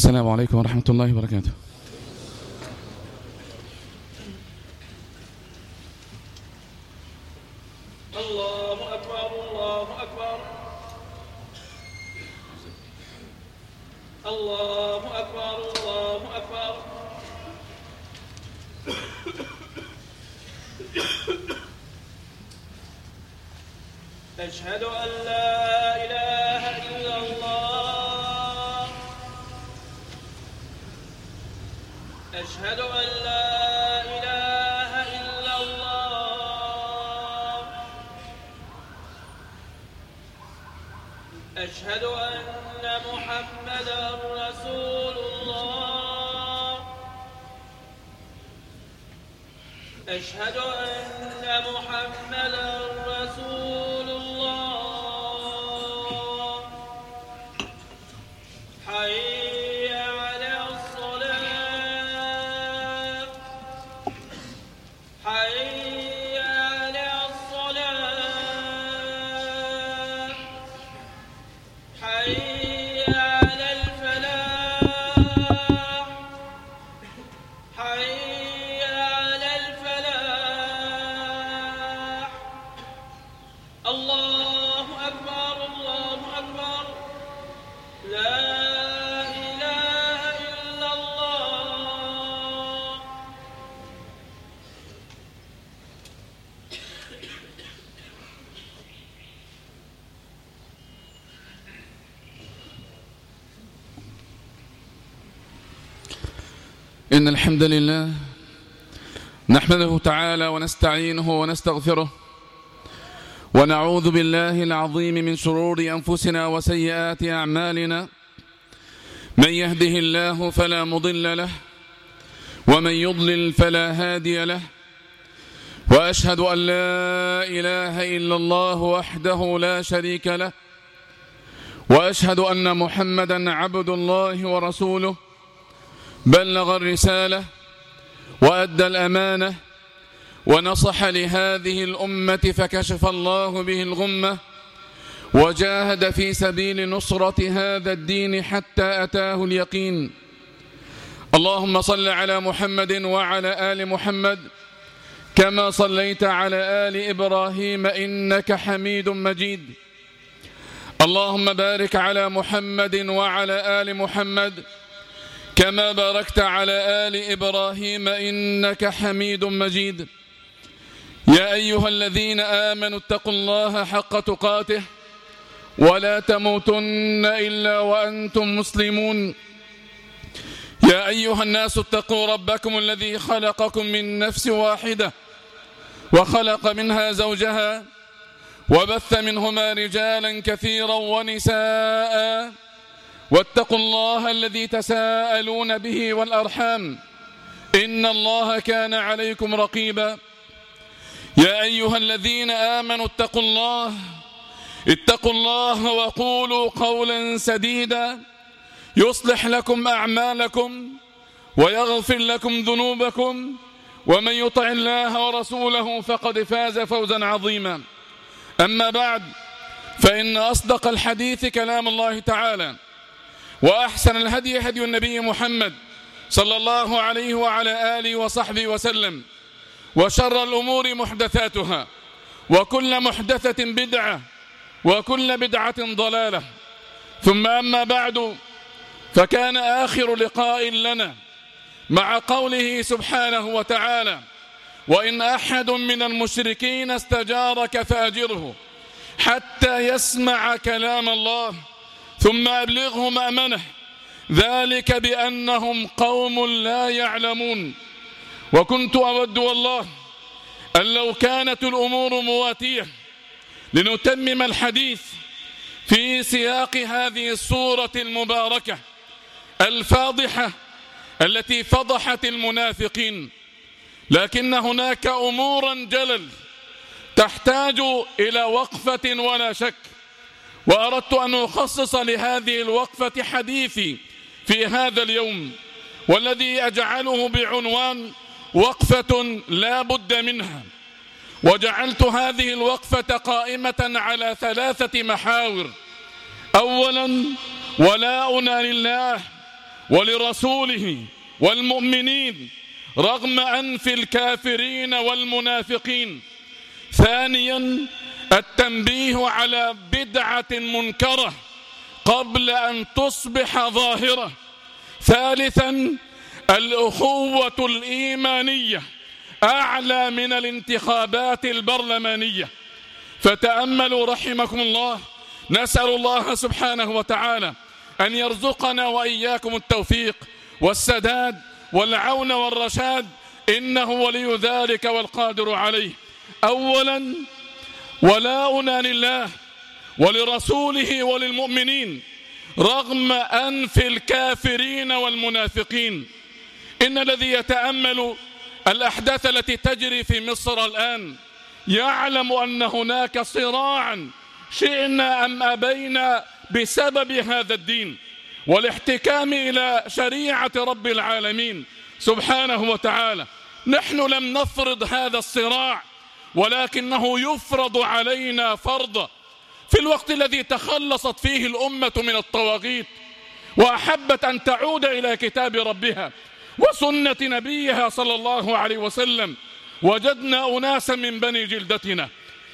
السلام عليكم ورحمة الله وبركاته. الله أكبر الله أكبر الله أكبر الله أكبر. أشهد أن لا إله إلا الله. أشهد أن لا إله إلا الله. أشهد أن محمدا رسول الله. أشهد أن محمدا رسول الله. حي على الصلاة. حي على الصلاة. حي على الفلاح. حي على الفلاح. الله أكبر الله أكبر. لا إله إلا الله. إن الحمد لله نحمده تعالى ونستعينه ونستغفره ونعوذ بالله العظيم من شرور أنفسنا وسيئات أعمالنا. من يهده الله فلا مضل له ومن يضلل فلا هادي له، وأشهد أن لا إله إلا الله وحده لا شريك له، وأشهد أن محمدا عبد الله ورسوله، بلغ الرسالة وأدى الأمانة ونصح لهذه الأمة فكشف الله به الغمة، وجاهد في سبيل نصرة هذا الدين حتى أتاه اليقين. اللهم صل على محمد وعلى آل محمد كما صليت على آل إبراهيم إنك حميد مجيد. اللهم بارك على محمد وعلى آل محمد كما باركت على آل إبراهيم إنك حميد مجيد. يا أيها الذين آمنوا اتقوا الله حق تقاته ولا تموتن إلا وأنتم مسلمون. يا أيها الناس اتقوا ربكم الذي خلقكم من نفس واحدة وخلق منها زوجها وبث منهما رجالا كثيرا ونساء، واتقوا الله الذي تساءلون به والأرحام إن الله كان عليكم رقيبا. يا أيها الذين آمنوا اتقوا الله وقولوا قولا سديدا يصلح لكم أعمالكم ويغفر لكم ذنوبكم، ومن يطع الله ورسوله فقد فاز فوزا عظيما. أما بعد، فإن أصدق الحديث كلام الله تعالى، وأحسن الهدي هدي النبي محمد صلى الله عليه وعلى آله وصحبه وسلم، وشر الأمور محدثاتها، وكل محدثة بدعة، وكل بدعة ضلالة. ثم أما بعد، فكان آخر لقاء لنا مع قوله سبحانه وتعالى: وإن أحد من المشركين استجارك فأجره حتى يسمع كلام الله ثم أبلغه مأمنه ذلك بأنهم قوم لا يعلمون. وكنت أود والله أن لو كانت الأمور مواتية لنتمم الحديث في سياق هذه السورة المباركة الفاضحة التي فضحت المنافقين، لكن هناك أمورا جلل تحتاج إلى وقفة ولا شك، وأردت أن أخصص لهذه الوقفة حديثي في هذا اليوم، والذي أجعله بعنوان وقفة لا بد منها. وجعلت هذه الوقفة قائمة على 3 محاور. أولا، ولاؤنا لله ولرسوله والمؤمنين رغم أنف الكافرين والمنافقين. ثانيا التنبيه على بدعة منكرة قبل أن تصبح ظاهرة. ثالثا الأخوة الإيمانية أعلى من الانتخابات البرلمانية. فتأملوا رحمكم الله. نسأل الله سبحانه وتعالى أن يرزقنا وإياكم التوفيق والسداد والعون والرشاد، إنه ولي ذلك والقادر عليه. أولا ولاؤنا لله ولرسوله وللمؤمنين رغم أنف الكافرين والمنافقين. إن الذي يتأمل الأحداث التي تجري في مصر الآن يعلم أن هناك صراعا شئنا أم أبينا بسبب هذا الدين والاحتكام إلى شريعة رب العالمين سبحانه وتعالى. نحن لم نفرض هذا الصراع، ولكنه يفرض علينا فرضا في الوقت الذي تخلصت فيه الأمة من الطواغيت وأحبت أن تعود إلى كتاب ربها وسنة نبيها صلى الله عليه وسلم. وجدنا أناسا من بني جلدتنا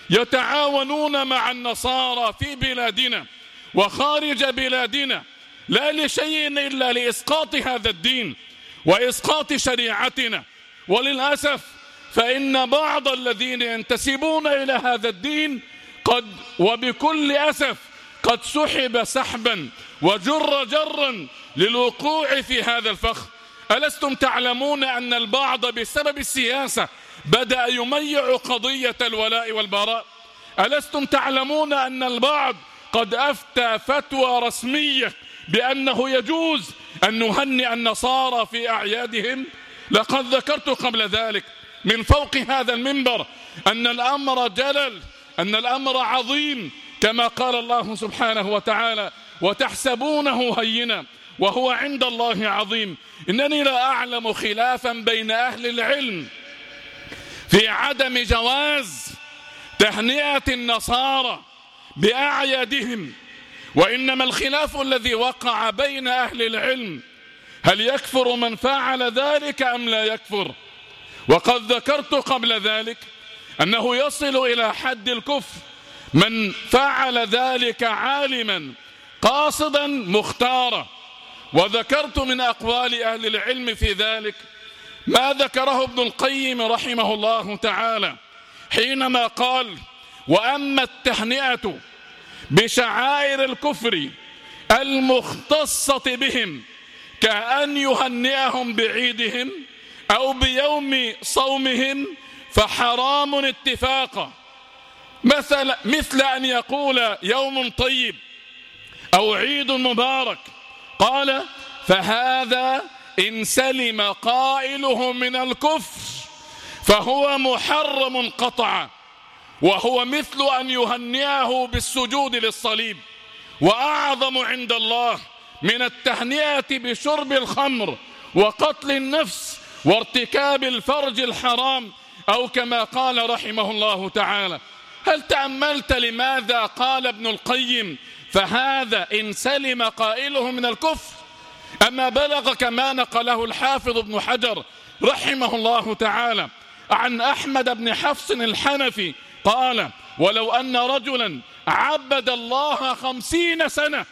يتعاونون مع النصارى في بلادنا وخارج بلادنا لا لشيء إلا لإسقاط هذا الدين وإسقاط شريعتنا. وللأسف فإن بعض الذين ينتسبون إلى هذا الدين قد وبكل أسف قد سحب سحبا وجر جرا للوقوع في هذا الفخ. ألستم تعلمون أن البعض بسبب السياسة بدأ يميع قضية الولاء والبراء؟ ألستم تعلمون أن البعض قد أفتى فتوى رسمية بأنه يجوز أن نهنئ النصارى في أعيادهم؟ لقد ذكرت قبل ذلك من فوق هذا المنبر أن الأمر جلل، أن الأمر عظيم، كما قال الله سبحانه وتعالى: وتحسبونه هينا وهو عند الله عظيم. إنني لا أعلم خلافا بين أهل العلم في عدم جواز تهنئة النصارى بأعيادهم، وإنما الخلاف الذي وقع بين أهل العلم هل يكفر من فعل ذلك أم لا يكفر. وقد ذكرت قبل ذلك أنه يصل إلى حد الكفر من فعل ذلك عالما قاصدا مختارا. وذكرت من أقوال أهل العلم في ذلك ما ذكره ابن القيم رحمه الله تعالى حينما قال: وأما التهنئة بشعائر الكفر المختصة بهم كأن يهنئهم بعيدهم أو بيوم صومهم فحرام اتفاقا، مثل أن يقول يوم طيب أو عيد مبارك. قال: فهذا إن سلم قائله من الكفر فهو محرم قطعا، وهو مثل أن يهنئه بالسجود للصليب. وأعظم عند الله من التهنئة بشرب الخمر وقتل النفس وارتكاب الفرج الحرام، أو كما قال رحمه الله تعالى. هل تأملت لماذا قال ابن القيم فهذا إن سلم قائله من الكفر؟ أما بلغ كما نقله الحافظ ابن حجر رحمه الله تعالى عن أحمد بن حفص الحنفي قال: ولو أن رجلا عبد الله 50 سنة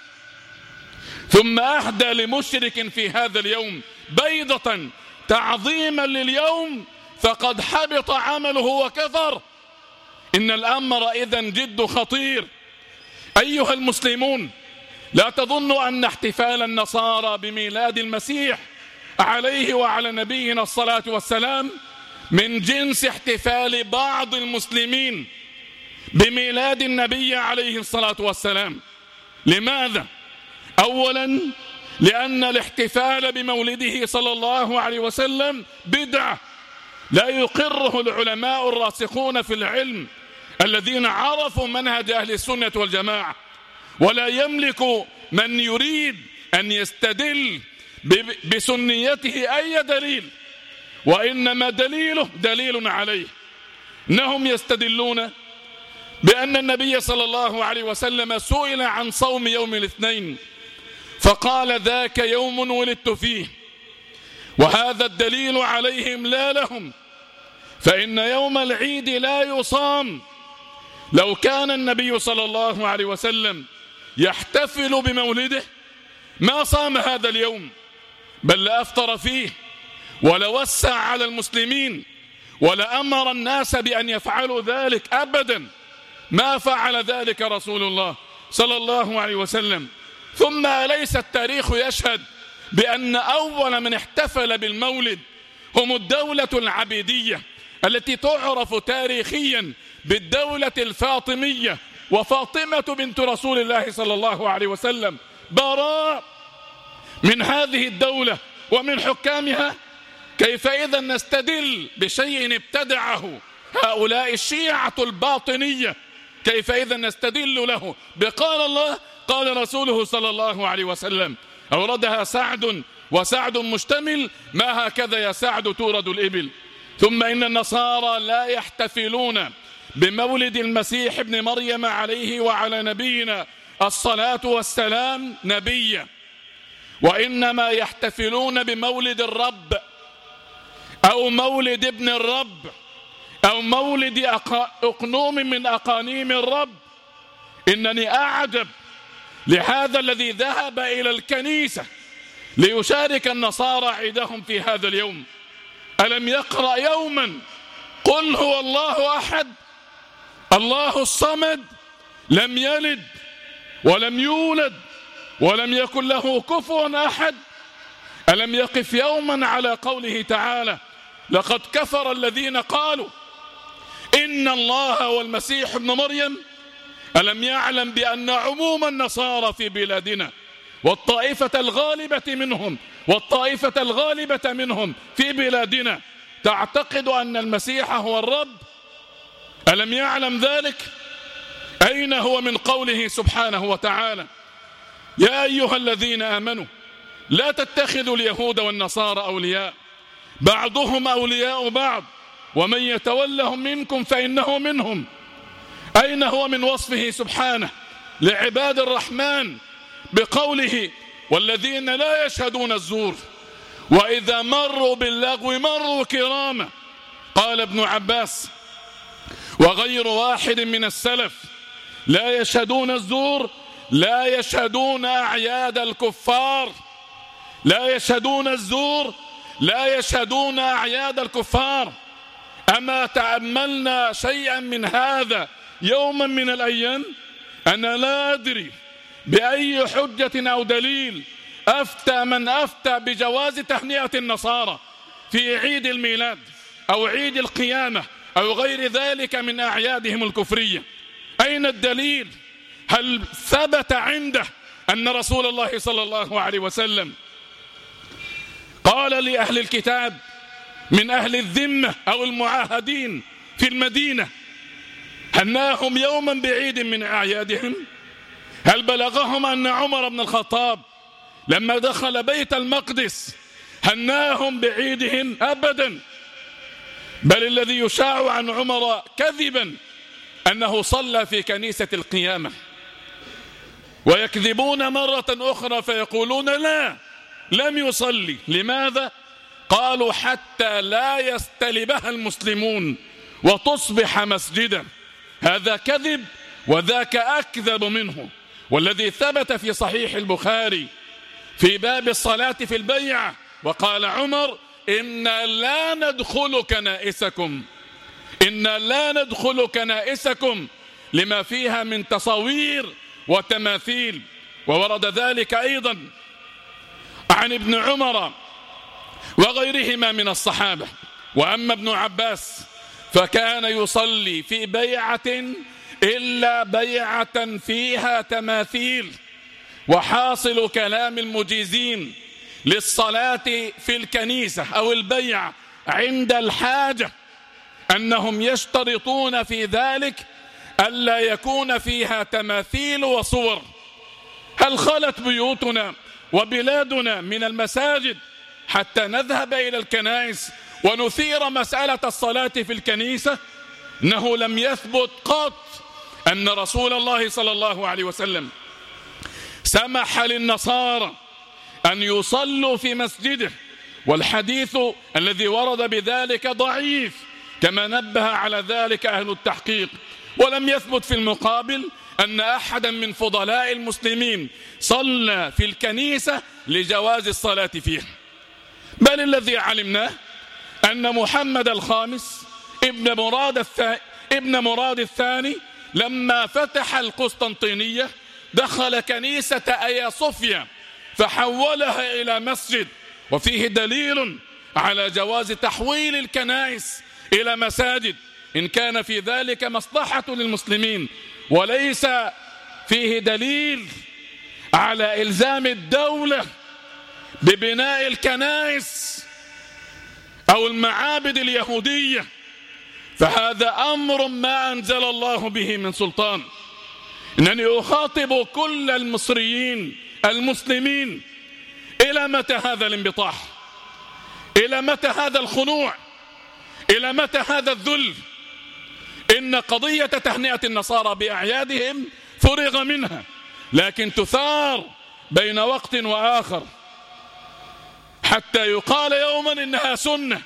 ثم أهدى لمشرك في هذا اليوم بيضة تعظيما لليوم فقد حبط عمله وكفر. إن الأمر إذن جد خطير. أيها المسلمون، لا تظنوا أن احتفال النصارى بميلاد المسيح عليه وعلى نبينا الصلاة والسلام من جنس احتفال بعض المسلمين بميلاد النبي عليه الصلاة والسلام. لماذا؟ أولا لأن الاحتفال بمولده صلى الله عليه وسلم بدعة لا يقره العلماء الراسخون في العلم الذين عرفوا منهج أهل السنة والجماعة. ولا يملك من يريد أن يستدل بسنيته أي دليل، وإنما دليله دليل عليه. إنهم يستدلون بأن النبي صلى الله عليه وسلم سئل عن صوم يوم الاثنين فقال ذاك يوم ولدت فيه، وهذا الدليل عليهم لا لهم، فإن يوم العيد لا يصام. لو كان النبي صلى الله عليه وسلم يحتفل بمولده ما صام هذا اليوم، بل لأفطر فيه ولوسع على المسلمين ولأمر الناس بأن يفعلوا ذلك. أبدا ما فعل ذلك رسول الله صلى الله عليه وسلم. ثم أليس التاريخ يشهد بأن أول من احتفل بالمولد هم الدولة العبيدية التي تعرف تاريخيا بالدولة الفاطمية، وفاطمة بنت رسول الله صلى الله عليه وسلم براء من هذه الدولة ومن حكامها. كيف إذا نستدل بشيء ابتدعه هؤلاء الشيعة الباطنية؟ كيف إذا نستدل له بقال الله قال رسوله صلى الله عليه وسلم؟ أوردها سعد، وسعد مشتمل، ما هكذا يا سعد تورد الإبل. ثم إن النصارى لا يحتفلون بمولد المسيح ابن مريم عليه وعلى نبينا الصلاة والسلام نبيا، وإنما يحتفلون بمولد الرب أو مولد ابن الرب أو مولد أقنوم من أقانيم الرب. إنني أعجب لهذا الذي ذهب إلى الكنيسة ليشارك النصارى عيدهم في هذا اليوم. ألم يقرأ يوما قل هو الله أحد الله الصمد لم يلد ولم يولد ولم يكن له كفوا أحد؟ ألم يقف يوما على قوله تعالى لقد كفر الذين قالوا إن الله هو المسيح ابن مريم؟ ألم يعلم بأن عموم النصارى في بلادنا والطائفة الغالبة منهم في بلادنا تعتقد أن المسيح هو الرب؟ ألم يعلم ذلك؟ أين هو من قوله سبحانه وتعالى يا أيها الذين آمنوا لا تتخذوا اليهود والنصارى أولياء بعضهم أولياء بعض ومن يتولهم منكم فإنه منهم؟ أين هو من وصفه سبحانه لعباد الرحمن بقوله والذين لا يشهدون الزور وإذا مروا باللغو مروا كراما؟ قال ابن عباس وغير واحد من السلف لا يشهدون الزور، لا يشهدون أعياد الكفار، لا يشهدون الزور، لا يشهدون أعياد الكفار. أما تأملنا شيئا من هذا يوما من الأيام؟ أنا لا أدري بأي حجة أو دليل أفتى من أفتى بجواز تهنئة النصارى في عيد الميلاد أو عيد القيامة أو غير ذلك من أعيادهم الكفرية. أين الدليل؟ هل ثبت عنده أن رسول الله صلى الله عليه وسلم قال لأهل الكتاب من أهل الذمة أو المعاهدين في المدينة هناهم يوما بعيد من أعيادهم؟ هل بلغهم أن عمر بن الخطاب لما دخل بيت المقدس هناهم بعيدهم؟ أبدا، بل الذي يشاع عن عمر كذبا أنه صلى في كنيسة القيامة، ويكذبون مرة أخرى فيقولون لا لم يصلي. لماذا؟ قالوا حتى لا يستلبها المسلمون وتصبح مسجدا. هذا كذب وذاك أكذب منه. والذي ثبت في صحيح البخاري في باب الصلاة في البيعة وقال عمر إنا لا ندخل كنائسكم، إنا لا ندخل كنائسكم لما فيها من تصوير وتماثيل. وورد ذلك أيضا عن ابن عمر وغيرهما من الصحابة. وأما ابن عباس فكان يصلي في بيعة إلا بيعة فيها تماثيل. وحاصل كلام المجيزين للصلاة في الكنيسة أو البيعة عند الحاجة أنهم يشترطون في ذلك ألا يكون فيها تماثيل وصور. هل خلت بيوتنا وبلادنا من المساجد حتى نذهب إلى الكنائس ونثير مسألة الصلاة في الكنيسة؟ إنه لم يثبت قط أن رسول الله صلى الله عليه وسلم سمح للنصارى أن يصلوا في مسجده، والحديث الذي ورد بذلك ضعيف كما نبه على ذلك أهل التحقيق. ولم يثبت في المقابل أن أحدا من فضلاء المسلمين صلى في الكنيسة لجواز الصلاة فيها، بل الذي علمناه أن محمد الخامس ابن مراد الثاني لما فتح القسطنطينية دخل كنيسة آيا صوفيا فحولها إلى مسجد، وفيه دليل على جواز تحويل الكنائس إلى مساجد إن كان في ذلك مصلحة للمسلمين، وليس فيه دليل على إلزام الدولة ببناء الكنائس أو المعابد اليهودية، فهذا أمر ما أنزل الله به من سلطان. إنني أخاطب كل المصريين المسلمين: إلى متى هذا الانبطاح؟ إلى متى هذا الخنوع؟ إلى متى هذا الذل؟ إن قضية تهنئة النصارى بأعيادهم فرغ منها، لكن تثار بين وقت وآخر حتى يقال يوما إنها سنة،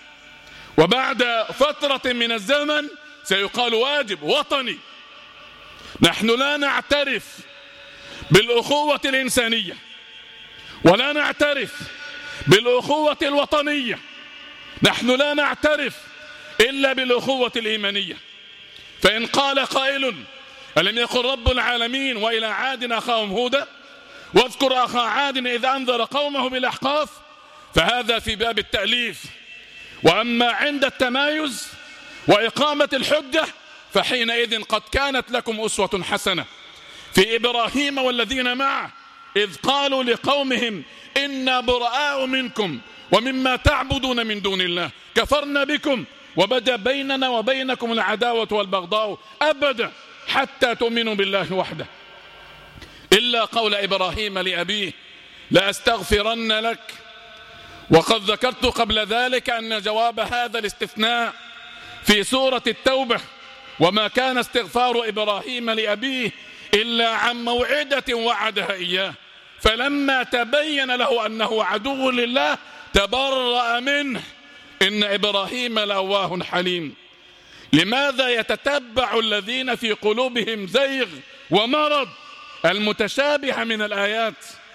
وبعد فترة من الزمن سيقال واجب وطني. نحن لا نعترف بالأخوة الإنسانية ولا نعترف بالأخوة الوطنية، نحن لا نعترف إلا بالأخوة الإيمانية. فإن قال قائل: ألم يقل رب العالمين وإلى عاد أخاهم هودا واذكر أخا عاد إذ أنذر قومه بالأحقاف، فهذا في باب التأليف. وأما عند التمايز وإقامة الحجة فحينئذ قد كانت لكم أسوة حسنة في إبراهيم والذين معه إذ قالوا لقومهم إنا براء منكم ومما تعبدون من دون الله كفرنا بكم وبدا بيننا وبينكم العداوة والبغضاء أبدا حتى تؤمنوا بالله وحده إلا قول إبراهيم لأبيه لأستغفرن لك. وقد ذكرت قبل ذلك أن جواب هذا الاستثناء في سورة التوبة: وما كان استغفار إبراهيم لأبيه إلا عن موعدة وعدها إياه فلما تبين له أنه عدو لله تبرأ منه إن إبراهيم لأواه حليم. لماذا يتتبع الذين في قلوبهم زيغ ومرض المتشابه من الآيات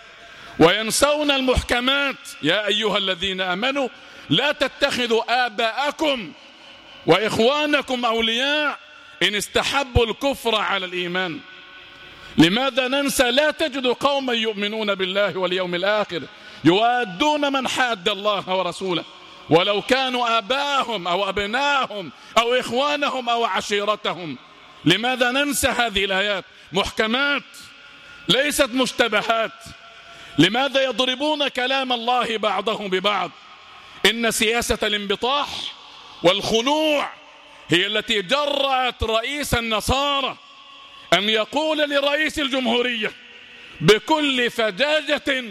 وينسون المحكمات؟ يا أيها الذين آمنوا لا تتخذوا آباءكم وإخوانكم أولياء إن استحبوا الكفر على الإيمان. لماذا ننسى؟ لا تجد قوما يؤمنون بالله واليوم الآخر يوادون من حاد الله ورسوله ولو كانوا آباءهم أو أبناءهم أو إخوانهم أو عشيرتهم. لماذا ننسى هذه الآيات؟ محكمات ليست مشتبهات. لماذا يضربون كلام الله بعضهم ببعض؟ إن سياسة الانبطاح والخنوع هي التي جرأت رئيس النصارى أن يقول لرئيس الجمهورية بكل فجاجة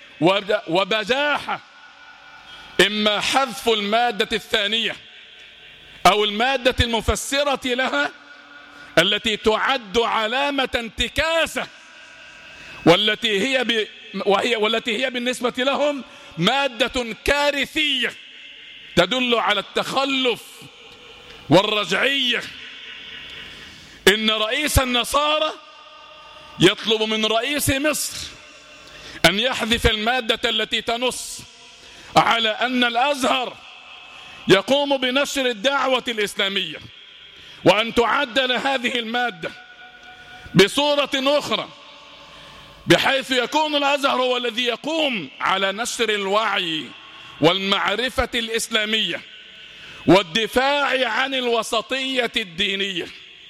وبجاحة: إما حذف المادة الثانية أو المادة المفسرة لها التي تعد علامة انتكاسة والتي هي بالنسبة لهم مادة كارثية تدل على التخلف والرجعية. إن رئيس النصارى يطلب من رئيس مصر أن يحذف المادة التي تنص على أن الأزهر يقوم بنشر الدعوة الإسلامية، وأن تعدل هذه المادة بصورة أخرى بحيث يكون الأزهر هو الذي يقوم على نشر الوعي والمعرفة الإسلامية والدفاع عن الوسطية الدينية.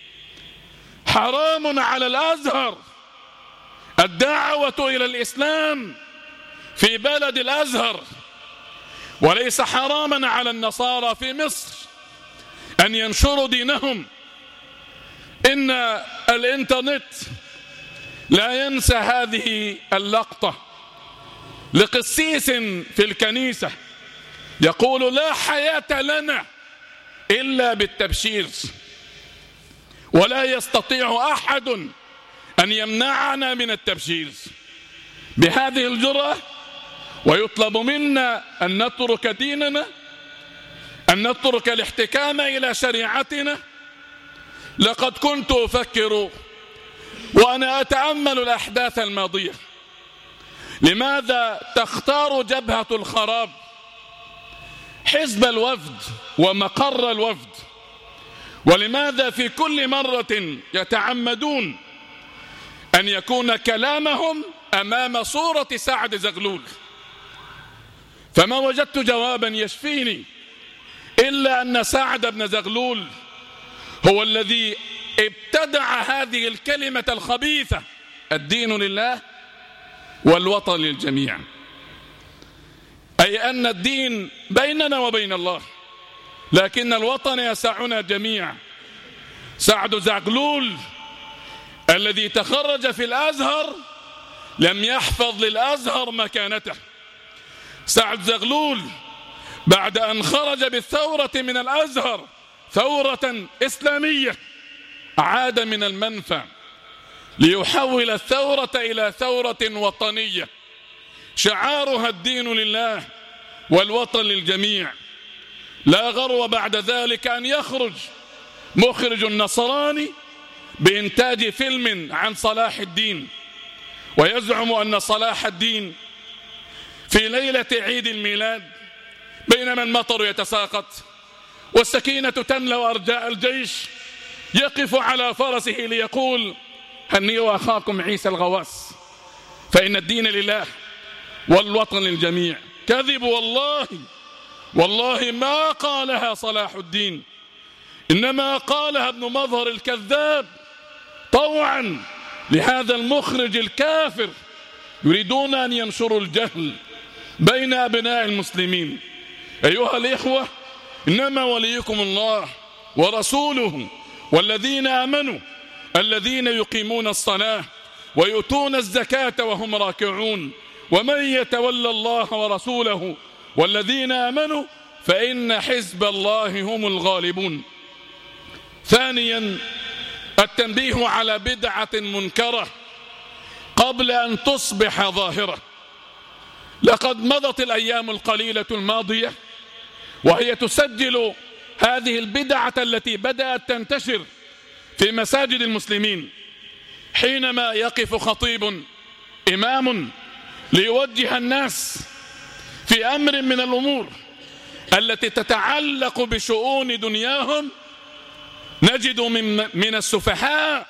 حرام على الأزهر الدعوة إلى الإسلام في بلد الأزهر، وليس حراما على النصارى في مصر أن ينشروا دينهم. إن الإنترنت لا ينسى هذه اللقطة لقسيس في الكنيسة يقول: لا حياة لنا إلا بالتبشير، ولا يستطيع أحد أن يمنعنا من التبشير. بهذه الجرأة ويطلب منا أن نترك ديننا، أن نترك الاحتكام إلى شريعتنا. لقد كنت أفكر وأنا أتأمل الأحداث الماضية، لماذا تختار جبهة الخراب حزب الوفد ومقر الوفد؟ ولماذا في كل مرة يتعمدون أن يكون كلامهم أمام صورة سعد زغلول؟ فما وجدت جوابا يشفيني إلا أن سعد بن زغلول هو الذي ابتدع هذه الكلمة الخبيثة: الدين لله والوطن للجميع، أي أن الدين بيننا وبين الله، لكن الوطن يسعنا جميعا. سعد زغلول الذي تخرج في الأزهر لم يحفظ للأزهر مكانته. سعد زغلول بعد أن خرج بالثورة من الأزهر ثورة إسلامية عاد من المنفى ليحول الثورة إلى ثورة وطنية شعارها الدين لله والوطن للجميع. لا غرو بعد ذلك أن يخرج مخرج نصراني بإنتاج فيلم عن صلاح الدين، ويزعم أن صلاح الدين في ليلة عيد الميلاد بينما المطر يتساقط والسكينة تملأ أرجاء الجيش يقف على فرسه ليقول: هنيوا أخاكم عيسى الغواص، فإن الدين لله والوطن للجميع. كذب والله ما قالها صلاح الدين، إنما قالها ابن مظهر الكذاب طوعا لهذا المخرج الكافر. يريدون أن ينشروا الجهل بين أبناء المسلمين. أيها الإخوة، إنما وليكم الله ورسوله والذين آمنوا الذين يقيمون الصلاة ويؤتون الزكاة وهم راكعون، ومن يتولى الله ورسوله والذين آمنوا فإن حزب الله هم الغالبون. ثانيا، التنبيه على بدعة منكرة قبل أن تصبح ظاهرة. لقد مضت الأيام القليلة الماضية وهي تسجل هذه البدعة التي بدأت تنتشر في مساجد المسلمين، حينما يقف خطيب إمام ليوجه الناس في أمر من الأمور التي تتعلق بشؤون دنياهم، نجد من السفهاء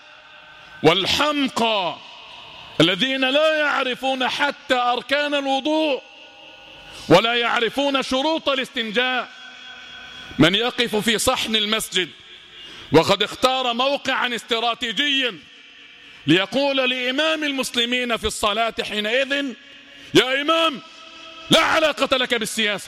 والحمقى الذين لا يعرفون حتى أركان الوضوء ولا يعرفون شروط الاستنجاء من يقف في صحن المسجد وقد اختار موقعا استراتيجيا ليقول لإمام المسلمين في الصلاة حينئذ: يا إمام، لا علاقة لك بالسياسة.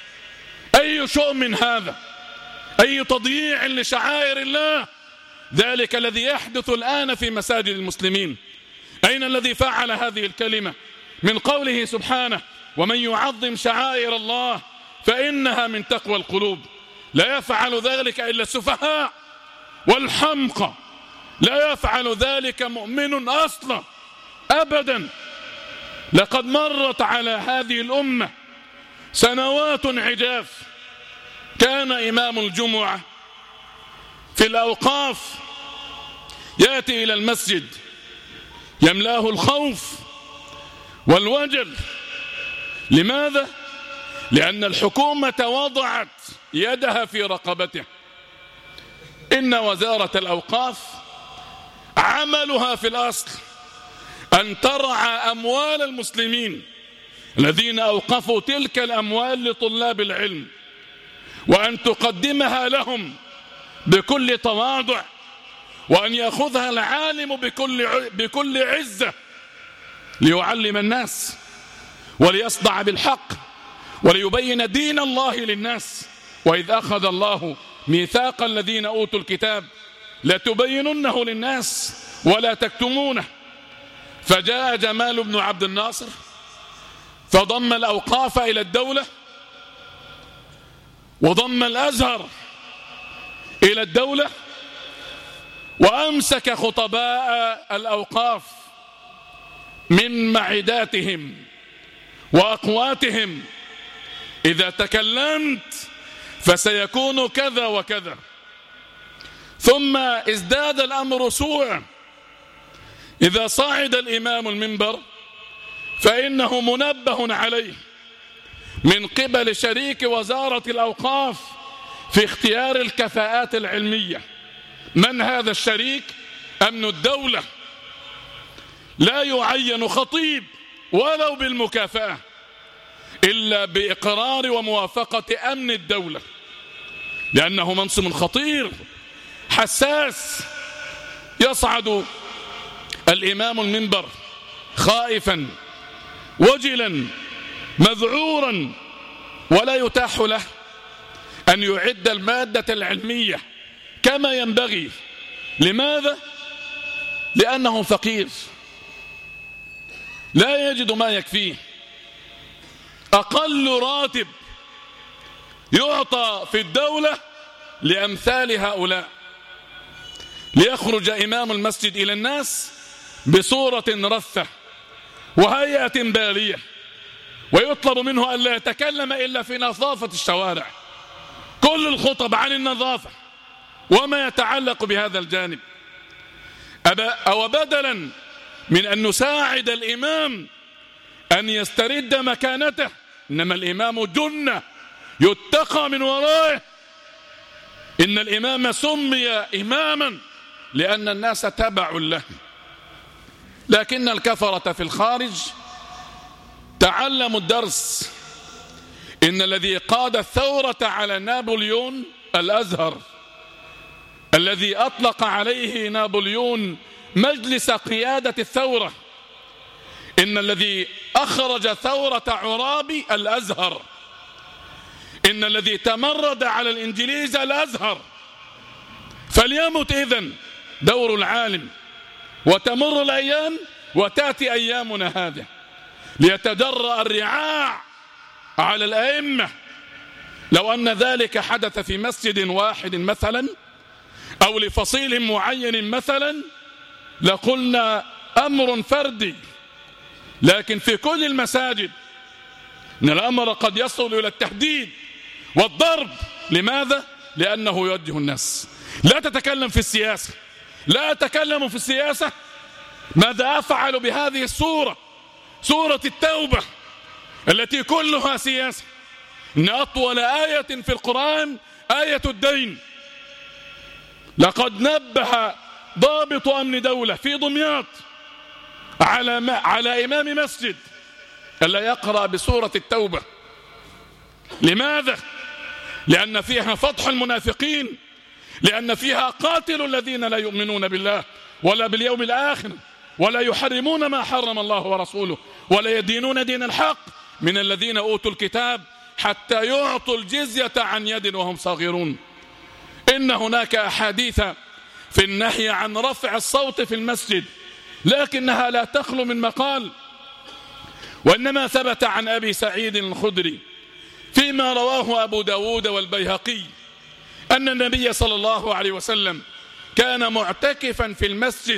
أي شؤم هذا؟ أي تضييع لشعائر الله؟ ذلك الذي يحدث الآن في مساجد المسلمين. أين الذي فعل هذه الكلمة من قوله سبحانه: ومن يعظم شعائر الله فإنها من تقوى القلوب؟ لا يفعل ذلك إلا السفهاء والحمقى، لا يفعل ذلك مؤمن أصلا أبدا. لقد مرت على هذه الأمة سنوات عجاف. كان إمام الجمعة في الأوقاف يأتي إلى المسجد يملاه الخوف والوجل. لماذا؟ لأن الحكومة وضعت يدها في رقبته. إن وزارة الأوقاف عملها في الأصل أن ترعى أموال المسلمين الذين أوقفوا تلك الأموال لطلاب العلم، وأن تقدمها لهم بكل تواضع، وأن يأخذها العالم بكل عزة ليعلم الناس وليصدع بالحق وليبين دين الله للناس. وإذ أخذ الله ميثاق الذين أوتوا الكتاب لتبيننه للناس ولا تكتمونه. فجاء جمال بن عبد الناصر فضم الأوقاف إلى الدولة وضم الأزهر إلى الدولة وأمسك خطباء الأوقاف من معداتهم وأقواتهم: إذا تكلمت فسيكون كذا وكذا. ثم ازداد الأمر سوءا: إذا صعد الإمام المنبر فإنه منبه عليه من قبل شريك وزارة الأوقاف في اختيار الكفاءات العلمية. من هذا الشريك؟ أمن الدولة. لا يعين خطيب ولو بالمكافأة إلا بإقرار وموافقة أمن الدولة، لأنه منصب خطير حساس. يصعد الإمام المنبر خائفا وجلا مذعورا، ولا يتاح له أن يعد المادة العلمية كما ينبغي. لماذا؟ لأنه فقير لا يجد ما يكفيه. أقل راتب يعطى في الدولة لأمثال هؤلاء، ليخرج إمام المسجد إلى الناس بصورة رثة وهيئة بالية، ويطلب منه أن لا يتكلم إلا في نظافة الشوارع، كل الخطب عن النظافة وما يتعلق بهذا الجانب. أو بدلا من أن نساعد الإمام أن يسترد مكانته، إنما الإمام جنة يتقى من ورائه. إن الإمام سمي إماما لأن الناس تبع له. لكن الكفرة في الخارج تعلموا الدرس. إن الذي قاد الثورة على نابليون الأزهر، الذي أطلق عليه نابليون مجلس قيادة الثورة. إن الذي أخرج ثورة عرابي الأزهر. إن الذي تمرد على الإنجليز الأزهر. فليمت إذن دور العالم، وتمر الأيام وتأتي أيامنا هذه ليتجرأ الرعاع على الأئمة. لو أن ذلك حدث في مسجد واحد مثلا أو لفصيل معين مثلا لقلنا أمر فردي، لكن في كل المساجد إن الأمر قد يصل إلى التهديد والضرب. لماذا؟ لأنه يوجه الناس. لا تتكلم في السياسة، لا أتكلم في السياسة. ماذا أفعل بهذه السورة، سورة التوبة التي كلها سياسة؟ إن أطول آية في القرآن آية الدين. لقد نبه ضابط أمن دولة في دمياط على إمام مسجد ألا يقرأ بسورة التوبة. لماذا؟ لأن فيها فضح المنافقين، لأن فيها قاتل الذين لا يؤمنون بالله ولا باليوم الآخر ولا يحرمون ما حرم الله ورسوله ولا يدينون دين الحق من الذين أوتوا الكتاب حتى يعطوا الجزية عن يد وهم صاغرون. إن هناك أحاديث في النهي عن رفع الصوت في المسجد، لكنها لا تخلو من مقال. وإنما ثبت عن أبي سعيد الخدري فيما رواه أبو داود والبيهقي أن النبي صلى الله عليه وسلم كان معتكفا في المسجد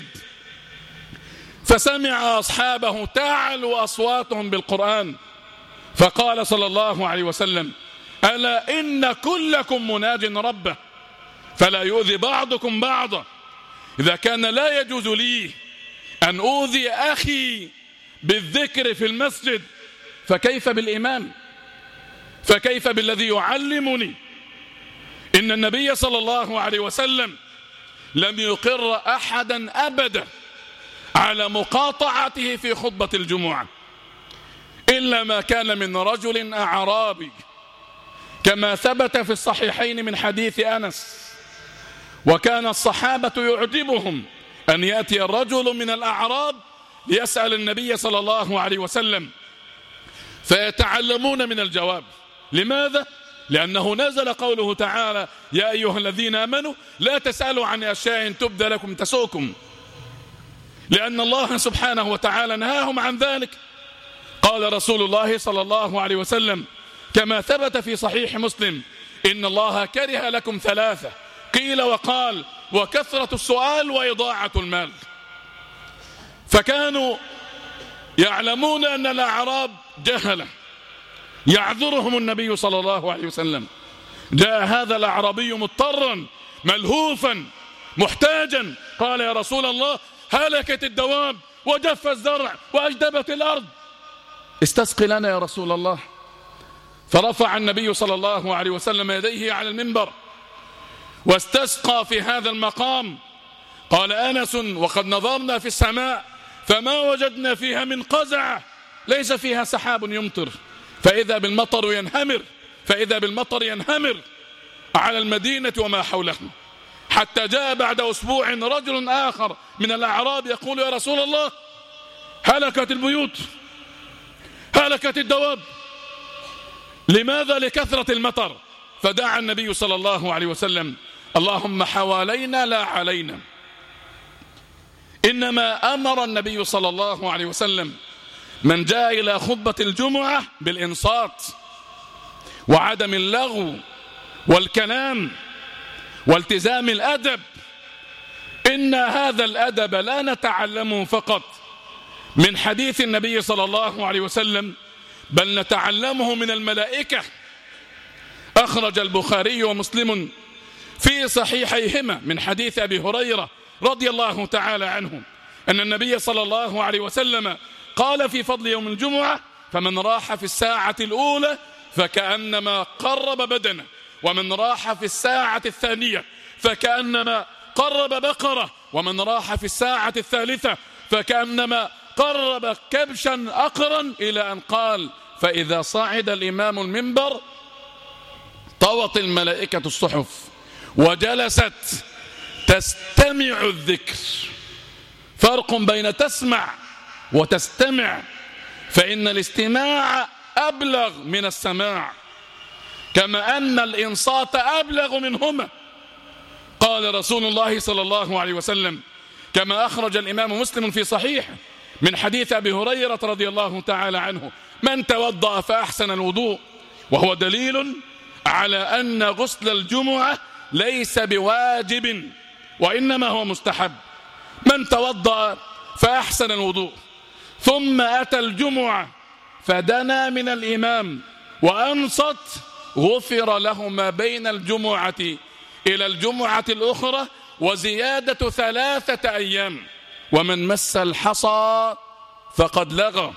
فسمع أصحابه تعلو أصواتهم بالقرآن، فقال صلى الله عليه وسلم: ألا إن كلكم مناج ربه فلا يؤذي بعضكم بعضا. إذا كان لا يجوز لي أن أوذي أخي بالذكر في المسجد فكيف بالإمام؟ فكيف بالذي يعلمني؟ إن النبي صلى الله عليه وسلم لم يقر أحدا أبدا على مقاطعته في خطبة الجمعة إلا ما كان من رجل أعرابي، كما ثبت في الصحيحين من حديث أنس. وكان الصحابة يعجبهم أن يأتي الرجل من الأعراب ليسأل النبي صلى الله عليه وسلم فيتعلمون من الجواب. لماذا؟ لأنه نزل قوله تعالى: يا أيها الذين آمنوا لا تسألوا عن أشياء تبدى لكم تسؤكم، لأن الله سبحانه وتعالى نهاهم عن ذلك. قال رسول الله صلى الله عليه وسلم كما ثبت في صحيح مسلم: إن الله كره لكم ثلاثة، قيل وقال، وكثرة السؤال وإضاعة المال. فكانوا يعلمون أن الأعراب جهلة يعذرهم النبي صلى الله عليه وسلم. جاء هذا الأعرابي مضطرا ملهوفا محتاجا، قال يا رسول الله هلكت الدواب وجف الزرع وأجدبت الأرض، استسقي لنا يا رسول الله. فرفع النبي صلى الله عليه وسلم يديه على المنبر واستسقى في هذا المقام. قال أنس وقد نظرنا في السماء فما وجدنا فيها من قزعة، ليس فيها سحاب يمطر، فإذا بالمطر ينهمر على المدينة وما حولها. حتى جاء بعد أسبوع رجل آخر من الأعراب يقول يا رسول الله هلكت البيوت هلكت الدواب. لماذا؟ لكثرة المطر. فدعا النبي صلى الله عليه وسلم اللهم حوالينا لا علينا. إنما أمر النبي صلى الله عليه وسلم من جاء إلى خطبة الجمعة بالإنصات وعدم اللغو والكلام والتزام الأدب. إن هذا الأدب لا نتعلمه فقط من حديث النبي صلى الله عليه وسلم، بل نتعلمه من الملائكة. أخرج البخاري ومسلم في صحيحيهما من حديث أبي هريرة رضي الله تعالى عنه أن النبي صلى الله عليه وسلم قال في فضل يوم الجمعة فمن راح في الساعة الأولى فكأنما قرب بدنه، ومن راح في الساعة الثانية فكأنما قرب بقرة، ومن راح في الساعة الثالثة فكأنما قرب كبشا أقرا، إلى أن قال فإذا صعد الإمام المنبر طوت الملائكة الصحف وجلست تستمع الذكر. فرق بين تسمع وتستمع، فإن الاستماع أبلغ من السماع، كما أن الإنصات أبلغ منهما. قال رسول الله صلى الله عليه وسلم كما أخرج الإمام مسلم في صحيح من حديث أبي هريرة رضي الله تعالى عنه من توضأ فأحسن الوضوء، وهو دليل على أن غسل الجمعة ليس بواجب وإنما هو مستحب. من توضأ فأحسن الوضوء ثم أتى الجمعة فدنا من الإمام وأنصت غفر له ما بين الجمعة إلى الجمعة الأخرى وزيادة 3 أيام. ومن مس الحصى فقد لغى.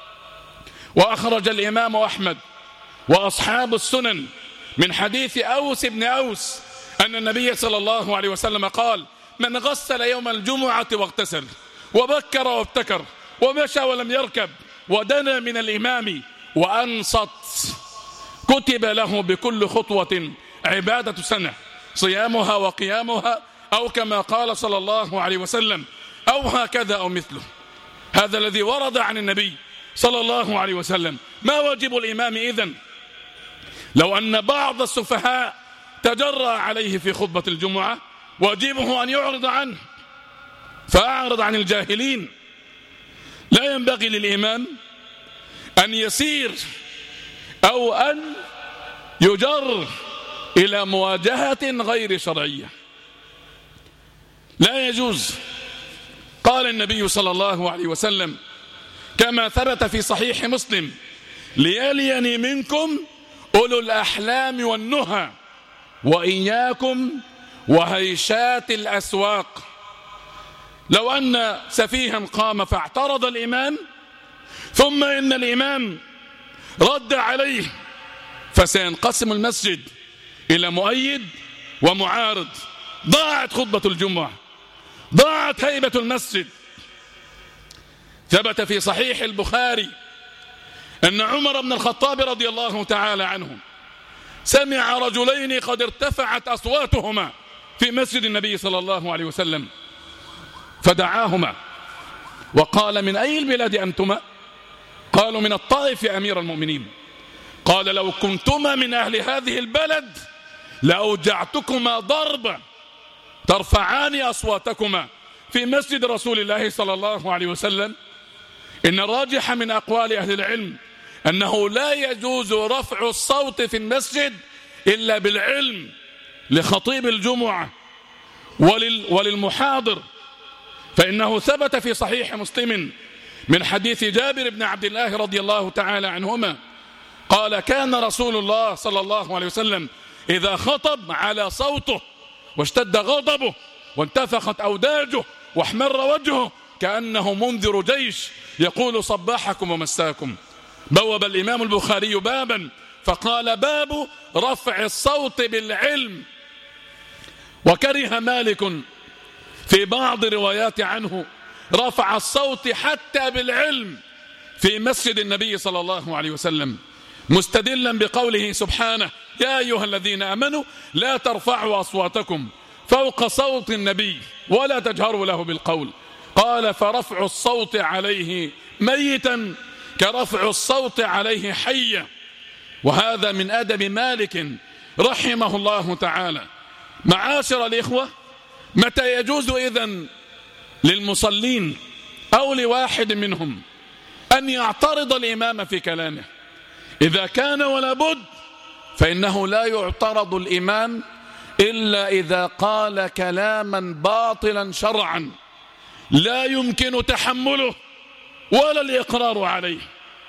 وأخرج الإمام أحمد وأصحاب السنن من حديث أوس بن أوس أن النبي صلى الله عليه وسلم قال من غسل يوم الجمعة واغتسل وبكر وابتكر ومشى ولم يركب ودنا من الإمام وأنصت كتب له بكل خطوة عبادة سنة صيامها وقيامها، أو كما قال صلى الله عليه وسلم أو هكذا أو مثله. هذا الذي ورد عن النبي صلى الله عليه وسلم. ما واجب الإمام إذن؟ لو أن بعض السفهاء تجرى عليه في خطبة الجمعة واجبه أن يعرض عنه، فأعرض عن الجاهلين. لا ينبغي للإمام أن يسير أو أن يجر إلى مواجهة غير شرعية، لا يجوز. قال النبي صلى الله عليه وسلم كما ثبت في صحيح مسلم ليليني منكم أولو الأحلام والنهى وإياكم وهيشات الأسواق. لو أن سفيها قام فاعترض الإمام ثم إن الإمام رد عليه فسينقسم المسجد إلى مؤيد ومعارض. ضاعت خطبة الجمعة، ضاعت هيبة المسجد. ثبت في صحيح البخاري أن عمر بن الخطاب رضي الله تعالى عنه سمع رجلين قد ارتفعت أصواتهما في مسجد النبي صلى الله عليه وسلم، فدعاهما وقال من أي البلاد أنتما؟ قالوا من الطائف يا أمير المؤمنين. قال لو كنتما من أهل هذه البلد لأوجعتكما ضربا ترفعان أصواتكما في مسجد رسول الله صلى الله عليه وسلم. إن الراجح من أقوال أهل العلم أنه لا يجوز رفع الصوت في المسجد إلا بالعلم لخطيب الجمعة وللمحاضر، فإنه ثبت في صحيح مسلم من حديث جابر بن عبد الله رضي الله تعالى عنهما قال كان رسول الله صلى الله عليه وسلم إذا خطب على صوته واشتد غضبه وانتفخت أوداجه واحمر وجهه كأنه منذر جيش يقول صباحكم ومساكم. بوب الإمام البخاري بابا فقال باب رفع الصوت بالعلم. وكره مالك في بعض روايات عنه رفع الصوت حتى بالعلم في مسجد النبي صلى الله عليه وسلم، مستدلا بقوله سبحانه يا أيها الذين آمنوا لا ترفعوا أصواتكم فوق صوت النبي ولا تجهروا له بالقول. قال فرفع الصوت عليه ميتا كرفع الصوت عليه حيا. وهذا من أدب مالك رحمه الله تعالى. معاشر الإخوة، متى يجوز إذن للمصلين أو لواحد منهم أن يعترض الإمام في كلامه؟ إذا كان ولا بد فإنه لا يعترض الإمام إلا إذا قال كلاما باطلا شرعا لا يمكن تحمله ولا الإقرار عليه.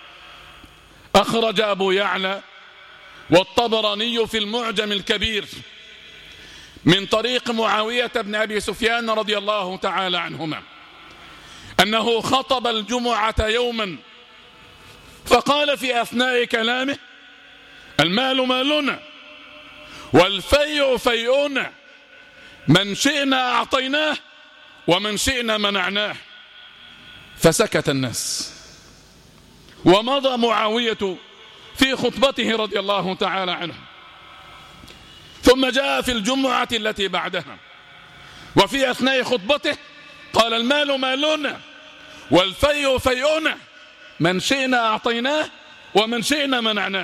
أخرج أبو يعلى والطبراني في المعجم الكبير من طريق معاوية بن أبي سفيان رضي الله تعالى عنهما أنه خطب الجمعة يوما فقال في أثناء كلامه المال مالنا والفيء فيئنا، من شئنا أعطيناه ومن شئنا منعناه. فسكت الناس ومضى معاوية في خطبته رضي الله تعالى عنه. ثم جاء في الجمعة التي بعدها وفي أثناء خطبته قال المال مالنا والفيء فيئنا، من شئنا أعطيناه ومن شئنا منعناه.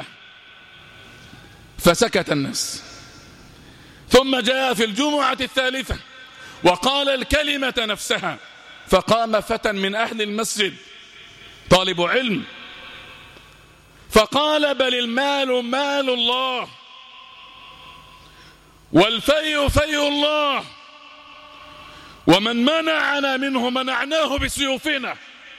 فسكت الناس. ثم جاء في الجمعة الثالثة وقال الكلمة نفسها، فقام فتى من أهل المسجد طالب علم فقال بل المال مال الله والفيء فيء الله، ومن منعنا منه منعناه بسيوفنا.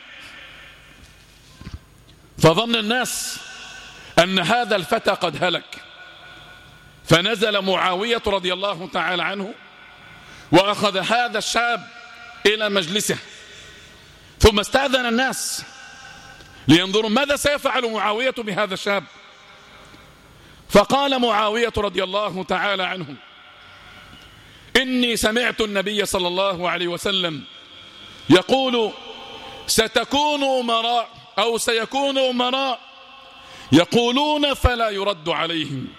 فظن الناس أن هذا الفتى قد هلك، فنزل معاوية رضي الله تعالى عنه وأخذ هذا الشاب إلى مجلسه، ثم استأذن الناس لينظروا ماذا سيفعل معاوية بهذا الشاب. فقال معاوية رضي الله تعالى عنه إني سمعت النبي صلى الله عليه وسلم يقول ستكون أمراء أو سيكون أمراء يقولون فلا يرد عليهم،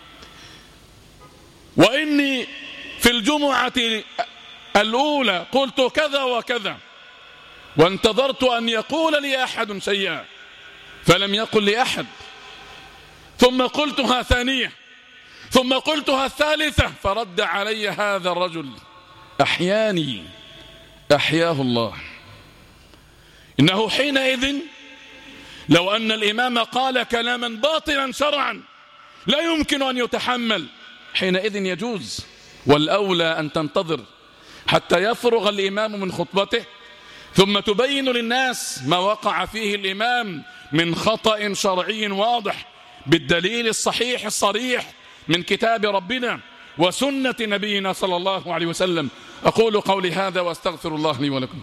وإني في الجمعة الأولى قلت كذا وكذا وانتظرت أن يقول لي أحد شيئا فلم يقل لي أحد، ثم قلتها ثانية ثم قلتها الثالثة فرد علي هذا الرجل أحياني أحياه الله. إنه حينئذ لو أن الإمام قال كلاما باطلا شرعا لا يمكن أن يتحمل، حينئذ يجوز، والأولى أن تنتظر حتى يفرغ الإمام من خطبته ثم تبين للناس ما وقع فيه الإمام من خطأ شرعي واضح بالدليل الصحيح الصريح من كتاب ربنا وسنة نبينا صلى الله عليه وسلم. أقول قولي هذا وأستغفر الله لي ولكم.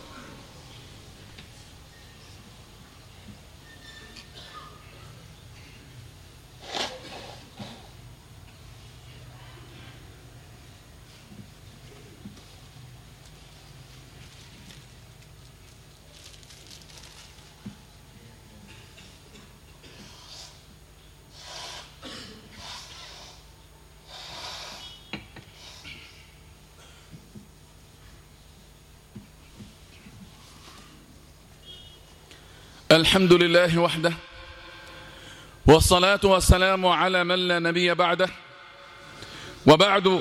الحمد لله وحده والصلاة والسلام على من لا نبي بعده، وبعد،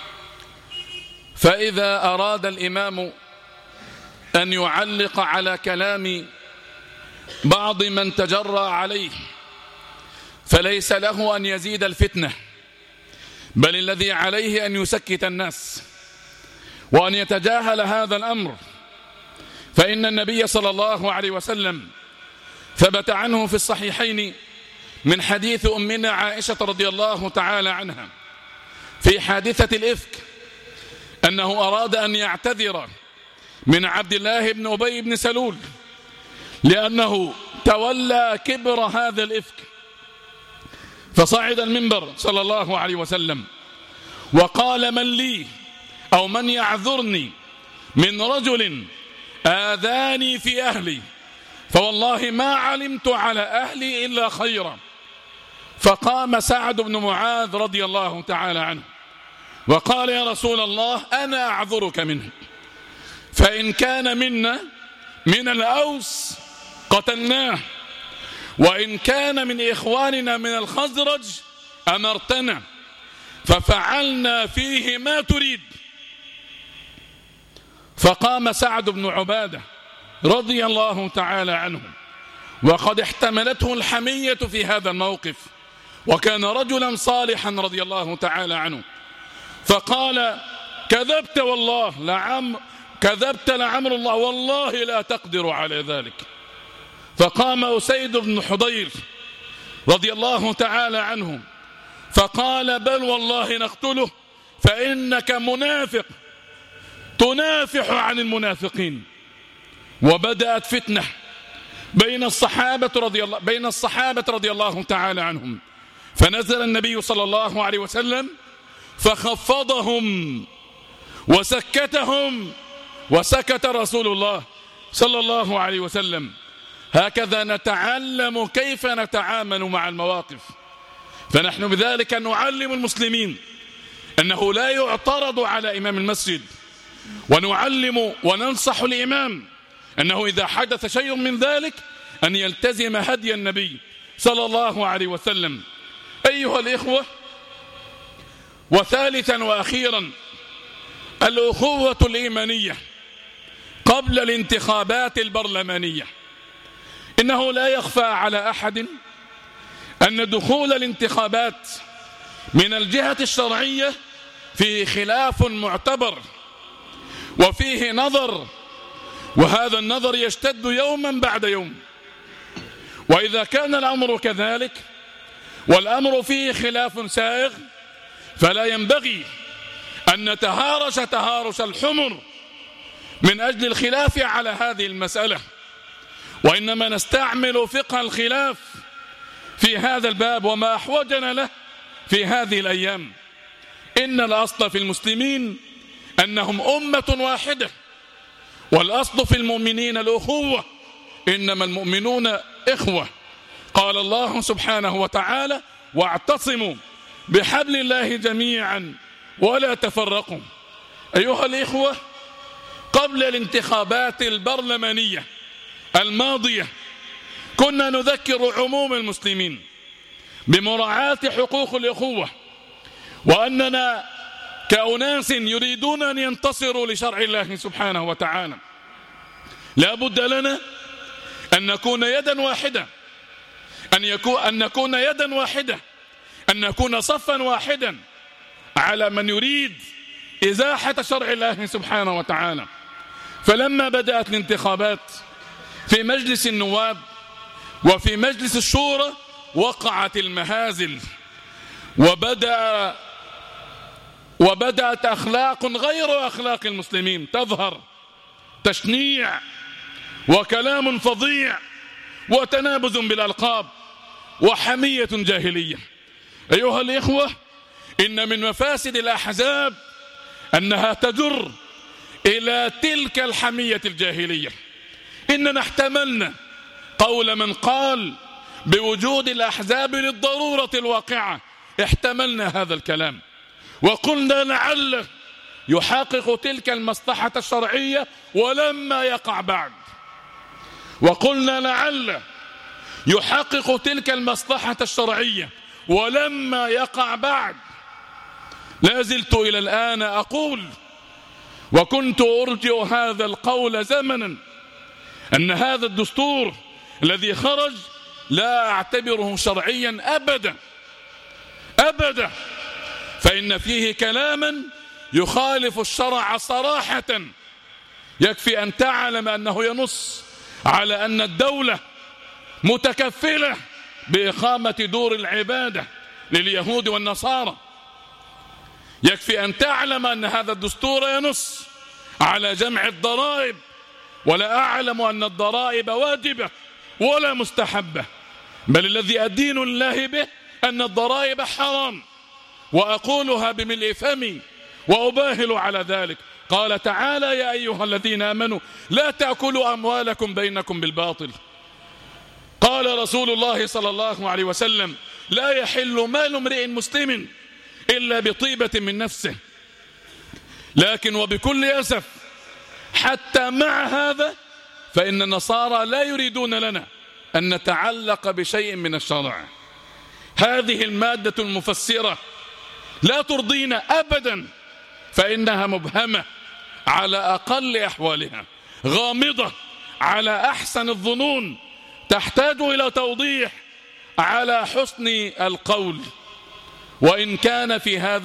فإذا أراد الإمام أن يعلق على كلام بعض من تجرى عليه فليس له أن يزيد الفتنة، بل الذي عليه أن يسكت الناس وأن يتجاهل هذا الأمر، فإن النبي صلى الله عليه وسلم ثبت عنه في الصحيحين من حديث أمنا عائشة رضي الله تعالى عنها في حادثة الإفك أنه أراد أن يعتذر من عبد الله بن أبي بن سلول لأنه تولى كبر هذا الإفك، فصعد المنبر صلى الله عليه وسلم وقال: من لي أو من يعذرني من رجل آذاني في أهلي، فوالله ما علمت على أهلي إلا خيرا. فقام سعد بن معاذ رضي الله تعالى عنه وقال: يا رسول الله أنا أعذرك منه، فإن كان منا من الأوس قتلناه، وإن كان من إخواننا من الخزرج أمرتنا ففعلنا فيه ما تريد. فقام سعد بن عبادة رضي الله تعالى عنه وقد احتملته الحمية في هذا الموقف، وكان رجلا صالحا رضي الله تعالى عنه، فقال: كذبت والله كذبت لعمر الله، والله لا تقدر على ذلك. فقام أسيد بن حضير رضي الله تعالى عنه فقال: بل والله نقتله، فإنك منافق تنافح عن المنافقين. وبدأت فتنة بين الصحابة رضي الله تعالى عنهم، فنزل النبي صلى الله عليه وسلم فخفضهم وسكتهم، وسكت رسول الله صلى الله عليه وسلم. هكذا نتعلم كيف نتعامل مع المواقف. فنحن بذلك نعلم المسلمين أنه لا يعترض على إمام المسجد، ونعلم وننصح الإمام أنه إذا حدث شيء من ذلك أن يلتزم هدي النبي صلى الله عليه وسلم. أيها الإخوة، وثالثا وأخيرا الأخوة الإيمانية قبل الانتخابات البرلمانية. إنه لا يخفى على أحد أن دخول الانتخابات من الجهة الشرعية فيه خلاف معتبر وفيه نظر، وهذا النظر يشتد يوما بعد يوم. وإذا كان الأمر كذلك والأمر فيه خلاف سائغ فلا ينبغي أن نتهارش تهارش الحمر من أجل الخلاف على هذه المسألة، وإنما نستعمل فقه الخلاف في هذا الباب وما أحوجنا له في هذه الأيام. إن الأصل في المسلمين أنهم أمة واحدة، والأصل في المؤمنين الأخوة، إنما المؤمنون إخوة. قال الله سبحانه وتعالى: واعتصموا بحبل الله جميعا ولا تفرقوا. أيها الإخوة، قبل الانتخابات البرلمانية الماضية كنا نذكر عموم المسلمين بمراعاة حقوق الأخوة، وأننا كأناس يريدون أن ينتصروا لشرع الله سبحانه وتعالى لا بد لنا أن نكون يدا واحدة، أن نكون صفا واحدا على من يريد إزاحة شرع الله سبحانه وتعالى. فلما بدأت الانتخابات في مجلس النواب وفي مجلس الشورى وقعت المهازل، وبدأت أخلاق غير أخلاق المسلمين تظهر، تشنيع وكلام فظيع وتنابز بالألقاب وحمية جاهلية. أيها الإخوة، إن من مفاسد الأحزاب أنها تجر إلى تلك الحمية الجاهلية. إننا احتملنا قول من قال بوجود الأحزاب للضرورة الواقعة، احتملنا هذا الكلام وقلنا لعله يحقق تلك المصلحة الشرعية ولما يقع بعد، وقلنا لعله يحقق تلك المصلحة الشرعية ولما يقع بعد. لا زلت إلى الآن أقول، وكنت أرجئ هذا القول زمنا، أن هذا الدستور الذي خرج لا أعتبره شرعيا أبدا أبدا، فإن فيه كلاما يخالف الشرع صراحة، يكفي أن تعلم أنه ينص على أن الدولة متكفلة بإقامة دور العبادة لليهود والنصارى. يكفي أن تعلم أن هذا الدستور ينص على جمع الضرائب، ولا أعلم أن الضرائب واجبة ولا مستحبة، بل الذي أدين الله به أن الضرائب حرام، وأقولها بملء فمي وأباهل على ذلك. قال تعالى: يا أيها الذين آمنوا لا تأكلوا أموالكم بينكم بالباطل. قال رسول الله صلى الله عليه وسلم: لا يحل مال امرئ مسلم إلا بطيبة من نفسه. لكن وبكل أسف حتى مع هذا فإن النصارى لا يريدون لنا أن نتعلق بشيء من الشرع. هذه المادة المفسرة لا ترضينا أبدا، فإنها مبهمة على أقل أحوالها، غامضة على أحسن الظنون، تحتاج إلى توضيح على حسن القول، وإن كان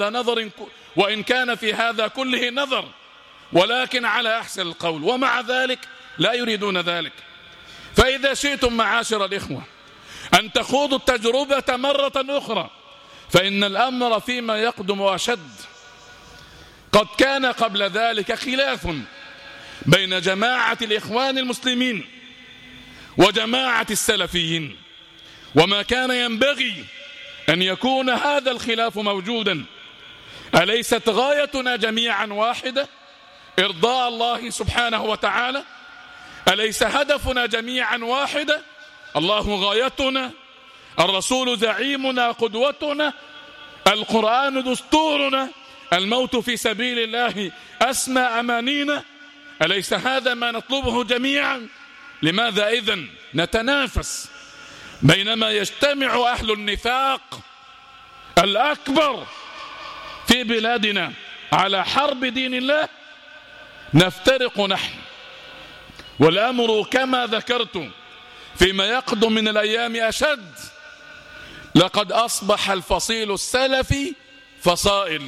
في هذا كله نظر، ولكن على أحسن القول. ومع ذلك لا يريدون ذلك. فإذا شئتم معاشر الإخوة أن تخوضوا التجربة مرة أخرى فإن الأمر فيما يقدم أشد. قد كان قبل ذلك خلاف بين جماعة الإخوان المسلمين وجماعة السلفيين، وما كان ينبغي أن يكون هذا الخلاف موجودا. أليست غايتنا جميعا واحدة؟ إرضاء الله سبحانه وتعالى. أليس هدفنا جميعا واحدة؟ الله غايتنا، الرسول زعيمنا، قدوتنا، القرآن دستورنا، الموت في سبيل الله أسمى أمانينا. أليس هذا ما نطلبه جميعا؟ لماذا إذن نتنافس بينما يجتمع أهل النفاق الأكبر في بلادنا على حرب دين الله؟ نفترق نحن، والأمر كما ذكرت فيما يقدم من الأيام أشد. لقد أصبح الفصيل السلفي فصائل،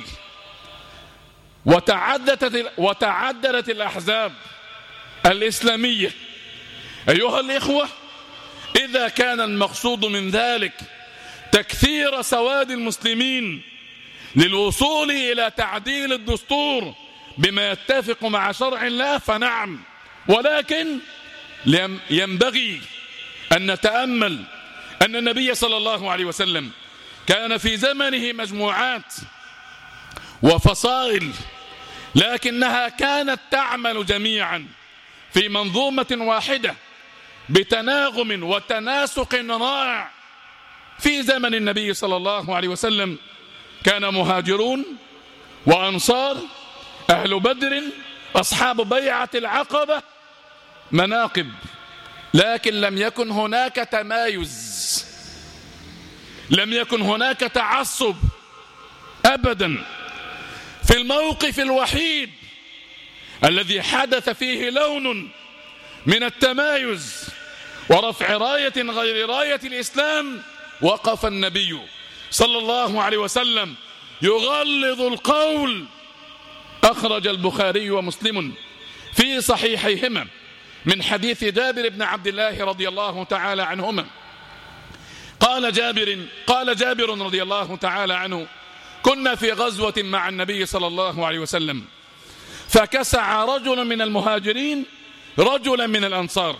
وتعددت الأحزاب الإسلامية. أيها الإخوة، إذا كان المقصود من ذلك تكثير سواد المسلمين للوصول إلى تعديل الدستور بما يتفق مع شرع الله فنعم، ولكن ينبغي أن نتأمل أن النبي صلى الله عليه وسلم كان في زمنه مجموعات وفصائل، لكنها كانت تعمل جميعا في منظومة واحدة بتناغم وتناسق رائع. في زمن النبي صلى الله عليه وسلم كان مهاجرون وأنصار، أهل بدر، أصحاب بيعة العقبة، مناقب، لكن لم يكن هناك تمايز، لم يكن هناك تعصب أبدا. في الموقف الوحيد الذي حدث فيه لون من التمايز ورفع راية غير راية الإسلام وقف النبي صلى الله عليه وسلم يغلظ القول. أخرج البخاري ومسلم في صحيحيهما من حديث جابر بن عبد الله رضي الله تعالى عنهما قال جابر رضي الله تعالى عنه: كنا في غزوة مع النبي صلى الله عليه وسلم، فكسع رجل من المهاجرين رجلا من الأنصار،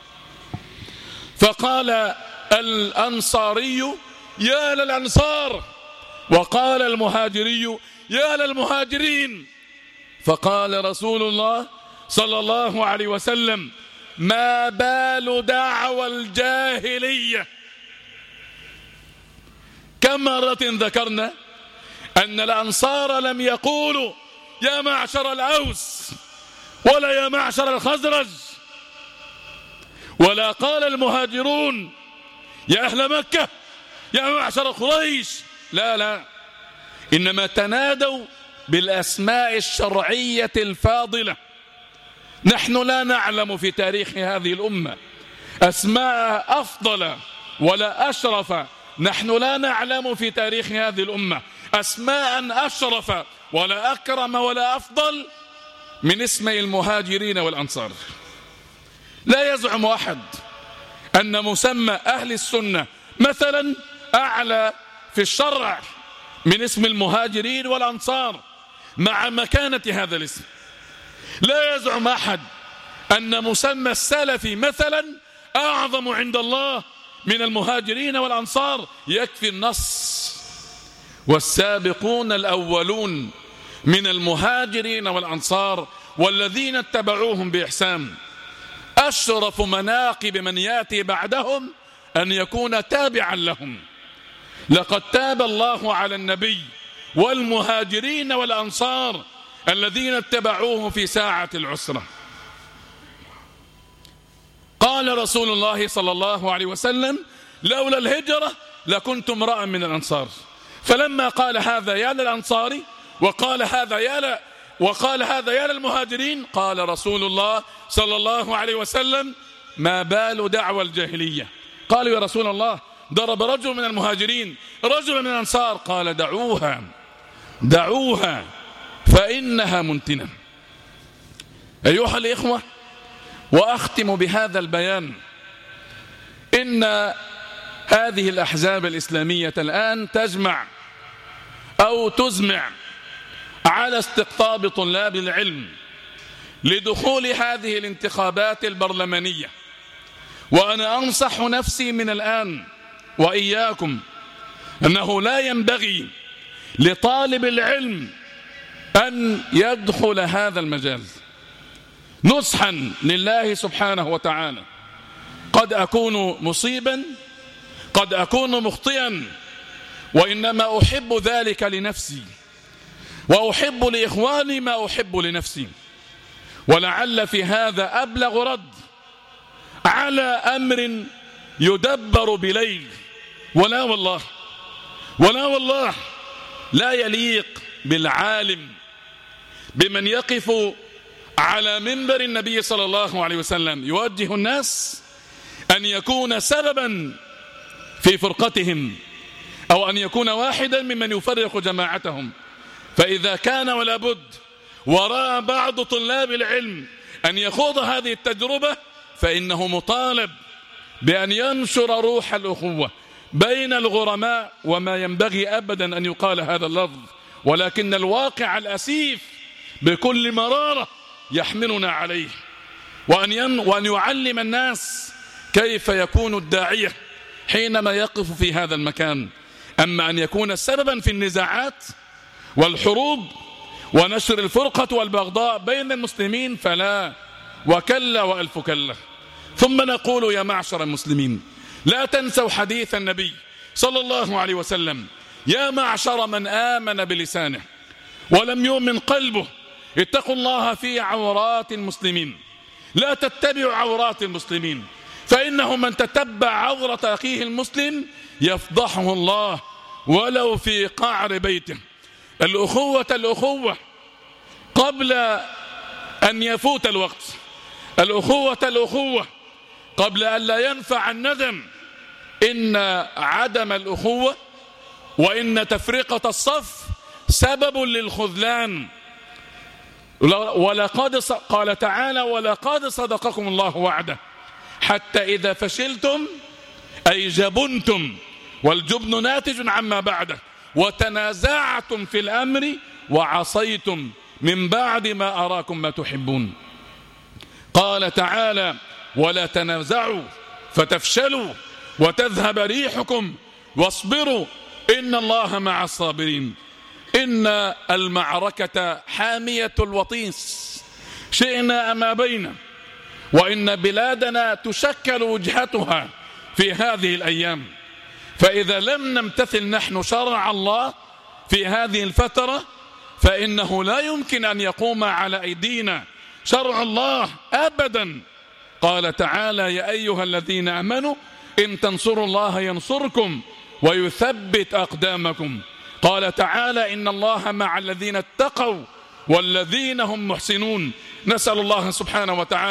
فقال الأنصاري: يا للأنصار، وقال المهاجري: يا للمهاجرين. فقال رسول الله صلى الله عليه وسلم: ما بال دعوى الجاهلية. كم مرة ذكرنا أن الأنصار لم يقولوا يا معشر الأوس ولا يا معشر الخزرج، ولا قال المهاجرون يا أهل مكة يا معشر قريش، لا، إنما تنادوا بالأسماء الشرعية الفاضلة. نحن لا نعلم في تاريخ هذه الأمة أسماء أفضل ولا أشرف، نحن لا نعلم في تاريخ هذه الأمة أسماء أشرف ولا أكرم ولا أفضل من اسمي المهاجرين والأنصار. لا يزعم أحد أن مسمى أهل السنة مثلا أعلى في الشرع من اسم المهاجرين والأنصار مع مكانة هذا الاسم. لا يزعم أحد أن مسمى السلف مثلا أعظم عند الله من المهاجرين والأنصار. يكفي النص: والسابقون الأولون من المهاجرين والأنصار والذين اتبعوهم بإحسان. أشرف مناقب من يأتي بعدهم أن يكون تابعا لهم. لقد تاب الله على النبي والمهاجرين والأنصار الذين اتبعوه في ساعة العسرة. قال رسول الله صلى الله عليه وسلم: لولا الهجرة لكنت امرأ من الأنصار. فلما قال هذا يا للأنصار وقال هذا يا للمهاجرين، قال رسول الله صلى الله عليه وسلم: ما بال دعوى الجاهلية؟ قالوا: يا رسول الله، ضرب رجل من المهاجرين رجل من الأنصار. قال: دعوها فإنها منتنة. أيها الإخوة، وأختم بهذا البيان: إن هذه الأحزاب الإسلامية الآن تجمع أو تزمع على استقطاب طلاب العلم لدخول هذه الانتخابات البرلمانية. وأنا أنصح نفسي من الآن وإياكم أنه لا ينبغي لطالب العلم أن يدخل هذا المجال. نصحا لله سبحانه وتعالى: قد أكون مصيبا، قد أكون مخطئا، وإنما أحب ذلك لنفسي وأحب لإخواني ما أحب لنفسي. ولعل في هذا أبلغ رد على أمر يدبر بليل. ولا والله لا يليق بالعالم بمن يقف على منبر النبي صلى الله عليه وسلم يوجه الناس أن يكون سببا في فرقتهم أو أن يكون واحدا ممن يفرق جماعتهم. فإذا كان ولا بد وراء بعض طلاب العلم أن يخوض هذه التجربة فإنه مطالب بأن ينشر روح الأخوة بين الغرماء. وما ينبغي أبدا أن يقال هذا اللفظ، ولكن الواقع الأسيف بكل مرارة يحملنا عليه. وأن يعلم الناس كيف يكون الداعية حينما يقف في هذا المكان. أما أن يكون سببا في النزاعات والحروب ونشر الفرقة والبغضاء بين المسلمين فلا، وكلا وألف كلا. ثم نقول: يا معشر المسلمين، لا تنسوا حديث النبي صلى الله عليه وسلم: يا معشر من آمن بلسانه ولم يؤمن قلبه، اتقوا الله في عورات المسلمين، لا تتبعوا عورات المسلمين، فإنه من تتبع عورة أخيه المسلم يفضحه الله ولو في قعر بيته. الأخوة قبل أن يفوت الوقت، الأخوة قبل أن لا ينفع الندم. إن عدم الأخوة وإن تفرقة الصف سبب للخذلان. قال تعالى: ولقد صدقكم الله وعده حتى إذا فشلتم أي جبنتم، والجبن ناتج عما بعده، وتنازعتم في الأمر وعصيتم من بعد ما أراكم ما تحبون. قال تعالى: ولا تنازعوا فتفشلوا وتذهب ريحكم واصبروا إن الله مع الصابرين. إن المعركة حامية الوطيس، شئنا أم أبينا، وإن بلادنا تشكل وجهتها في هذه الأيام. فإذا لم نمتثل نحن شرع الله في هذه الفترة فإنه لا يمكن أن يقوم على أيدينا شرع الله أبدا. قال تعالى: يا أيها الذين آمنوا إن تنصروا الله ينصركم ويثبت أقدامكم. قال تعالى: إن الله مع الذين اتقوا والذين هم محسنون. نسأل الله سبحانه وتعالى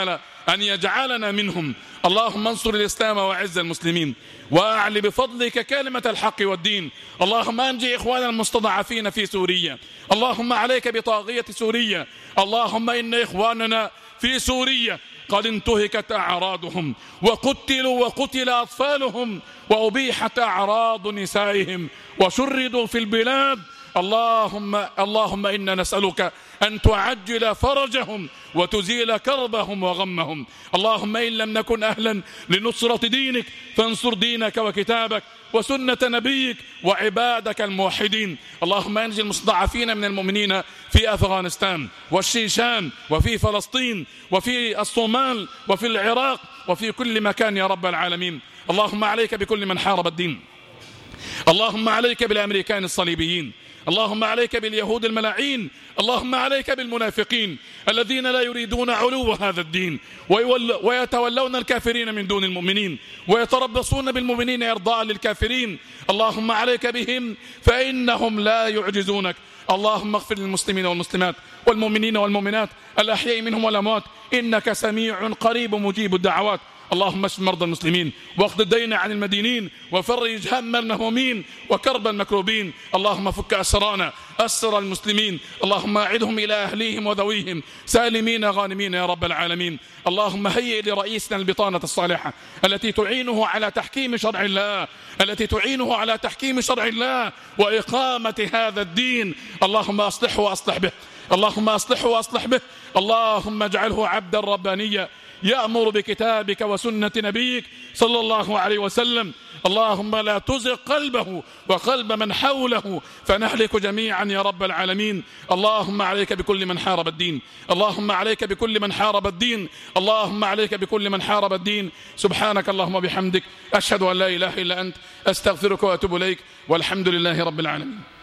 أن يجعلنا منهم. اللهم انصر الإسلام وعز المسلمين، وأعل بفضلك كلمة الحق والدين. اللهم أنجي إخواننا المستضعفين في سوريا. اللهم عليك بطاغية سوريا. اللهم إن إخواننا في سوريا قد انتهكت أعراضهم وقتلوا وقتل أطفالهم وأبيحت أعراض نسائهم وشردوا في البلاد. اللهم إنا نسألك أن تعجل فرجهم وتزيل كربهم وغمهم. اللهم إن لم نكن أهلا لنصرة دينك فانصر دينك وكتابك وسنة نبيك وعبادك الموحدين. اللهم انجي المستضعفين من المؤمنين في أفغانستان والشيشان وفي فلسطين وفي الصومال وفي العراق وفي كل مكان يا رب العالمين. اللهم عليك بكل من حارب الدين. اللهم عليك بالأمريكان الصليبيين. اللهم عليك باليهود الملاعين. اللهم عليك بالمنافقين الذين لا يريدون علو هذا الدين ويتولون الكافرين من دون المؤمنين ويتربصون بالمؤمنين إرضاء للكافرين. اللهم عليك بهم فإنهم لا يعجزونك. اللهم اغفر للمسلمين والمسلمات والمؤمنين والمؤمنات الأحياء منهم والأموات إنك سميع قريب مجيب الدعوات. اللهم اشف مرضى المسلمين واقض الدين عن المدينين وفرج هم المهمومين وكرب المكروبين. اللهم فك أسرانا أسر المسلمين. اللهم أعدهم إلى أهليهم وذويهم سالمين غانمين يا رب العالمين. اللهم هيئ لرئيسنا البطانة الصالحة التي تعينه على تحكيم شرع الله وإقامة هذا الدين. اللهم أصلحه وأصلح به. اللهم اجعله عبدا ربانيا يأمر بكتابك وسنة نبيك صلى الله عليه وسلم. اللهم لا تزغ قلبه وقلب من حوله فنهلك جميعا يا رب العالمين. اللهم عليك بكل من حارب الدين. سبحانك اللهم وبحمدك أشهد أن لا إله إلا أنت أستغفرك وأتوب إليك والحمد لله رب العالمين.